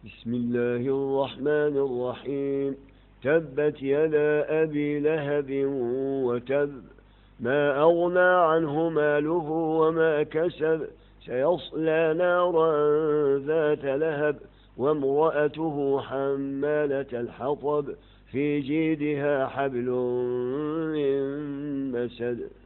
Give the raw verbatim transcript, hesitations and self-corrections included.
بسم الله الرحمن الرحيم. تبت يدا أبي لهب وتب، ما أغنى عنه ماله وما كسب، سيصلى نارا ذات لهب، وامرأته حمالة الحطب، في جيدها حبل من مسد.